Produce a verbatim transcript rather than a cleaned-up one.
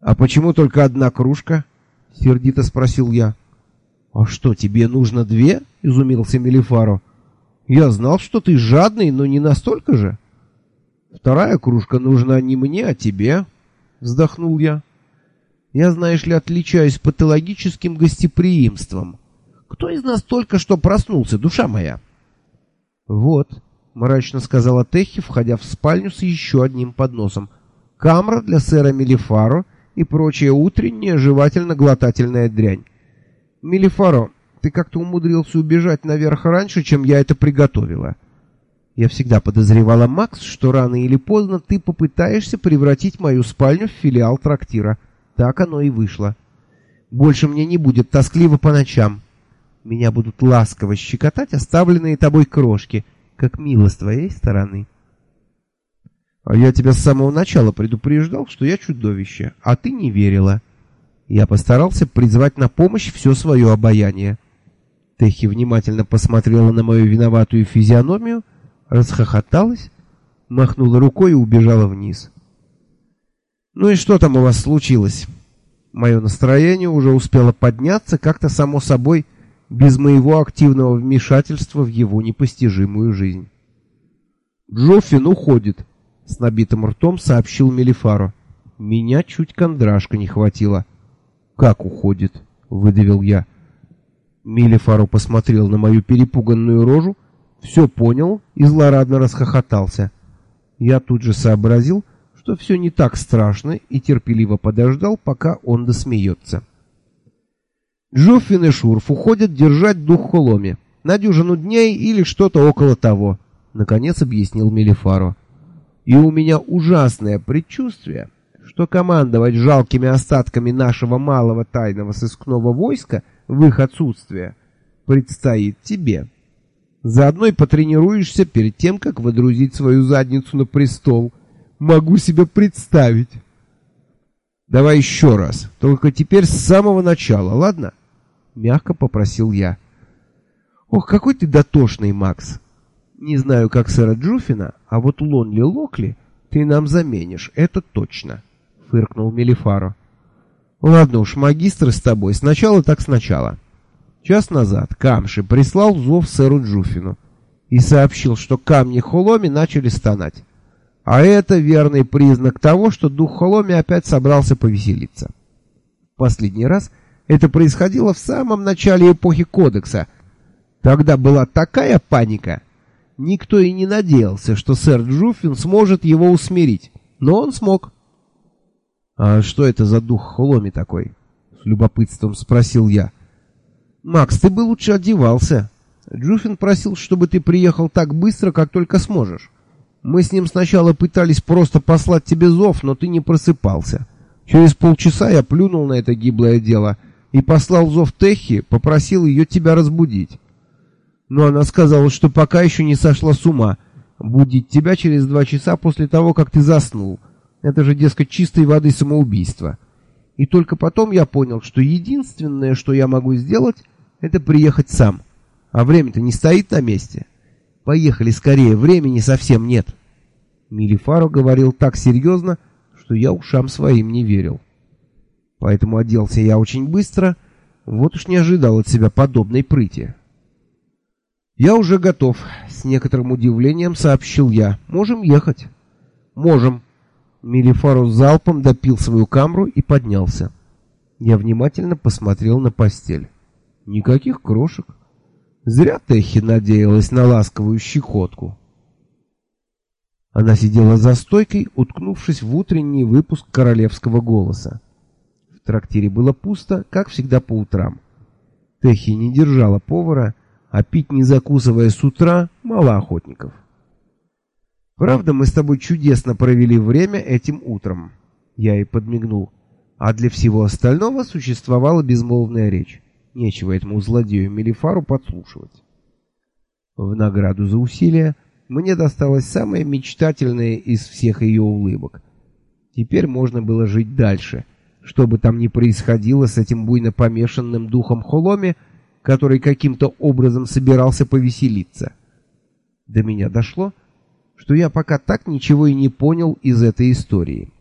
«А почему только одна кружка?» — сердито спросил я. «А что, тебе нужно две?» — изумился Мелифаро. «Я знал, что ты жадный, но не настолько же». «Вторая кружка нужна не мне, а тебе», — вздохнул я. «Я, знаешь ли, отличаюсь патологическим гостеприимством. Кто из нас только что проснулся, душа моя?» «Вот», — мрачно сказала Техи, входя в спальню с еще одним подносом, — «камра для сэра Мелифаро и прочая утренняя жевательно-глотательная дрянь. Мелифаро, ты как-то умудрился убежать наверх раньше, чем я это приготовила. Я всегда подозревала, Макс, что рано или поздно ты попытаешься превратить мою спальню в филиал трактира. Так оно и вышло. Больше мне не будет тоскливо по ночам. Меня будут ласково щекотать оставленные тобой крошки, как мило с твоей стороны». «А я тебя с самого начала предупреждал, что я чудовище, а ты не верила». Я постарался призвать на помощь все свое обаяние. Техи внимательно посмотрела на мою виноватую физиономию, расхохоталась, махнула рукой и убежала вниз. «Ну и что там у вас случилось?» Мое настроение уже успело подняться как-то само собой, без моего активного вмешательства в его непостижимую жизнь. «Джоффин уходит», — с набитым ртом сообщил Мелифаро. Меня чуть кондрашка не хватило. «Как уходит?» — выдавил я. Мелифаро посмотрел на мою перепуганную рожу, все понял и злорадно расхохотался. Я тут же сообразил, что все не так страшно, и терпеливо подождал, пока он досмеется. «Джоффин и Шурф уходят держать дух Холоми на дюжину дней или что-то около того», — наконец объяснил Мелифаро. «И у меня ужасное предчувствие, что командовать жалкими остатками нашего малого тайного сыскного войска в их отсутствие предстоит тебе. Заодно и потренируешься перед тем, как водрузить свою задницу на престол. Могу себе представить». «Давай еще раз, только теперь с самого начала, ладно?» — мягко попросил я. «Ох, какой ты дотошный, Макс! Не знаю, как сэра Джуффина, а вот Лонли Локли ты нам заменишь, это точно», — фыркнул Мелифаро. «Ладно уж, магистры с тобой, сначала так сначала». Час назад Камши прислал зов сэру Джуффину и сообщил, что камни Холоми начали стонать. А это верный признак того, что дух Холоми опять собрался повеселиться. В последний раз это происходило в самом начале эпохи Кодекса. Тогда была такая паника. Никто и не надеялся, что сэр Джуффин сможет его усмирить. Но он смог. «А что это за дух Холоми такой?» — с любопытством спросил я. «Макс, ты бы лучше одевался. Джуффин просил, чтобы ты приехал так быстро, как только сможешь. Мы с ним сначала пытались просто послать тебе зов, но ты не просыпался. Через полчаса я плюнул на это гиблое дело и послал зов Техи, попросил ее тебя разбудить. Но она сказала, что пока еще не сошла с ума. Будить тебя через два часа после того, как ты заснул. Это же, дескать, чистой воды самоубийство. И только потом я понял, что единственное, что я могу сделать, это приехать сам. А время-то не стоит на месте. Поехали скорее, времени совсем нет». Мелифаро говорил так серьезно, что я ушам своим не верил. Поэтому оделся я очень быстро, вот уж не ожидал от себя подобной прыти. «Я уже готов», — с некоторым удивлением сообщил я. «Можем ехать». «Можем». Мелифаро залпом допил свою камру и поднялся. Я внимательно посмотрел на постель. Никаких крошек. Зря Техи надеялась на ласковую щекотку. Она сидела за стойкой, уткнувшись в утренний выпуск королевского голоса. В трактире было пусто, как всегда по утрам. Техи не держала повара, а пить не закусывая с утра мало охотников. «Правда, мы с тобой чудесно провели время этим утром», — я ей подмигнул. А для всего остального существовала безмолвная речь. Нечего этому злодею Мелифару подслушивать. В награду за усилия мне досталось самое мечтательное из всех ее улыбок. Теперь можно было жить дальше, что бы там ни происходило с этим буйно помешанным духом Холоми, который каким-то образом собирался повеселиться. До меня дошло, что я пока так ничего и не понял из этой истории.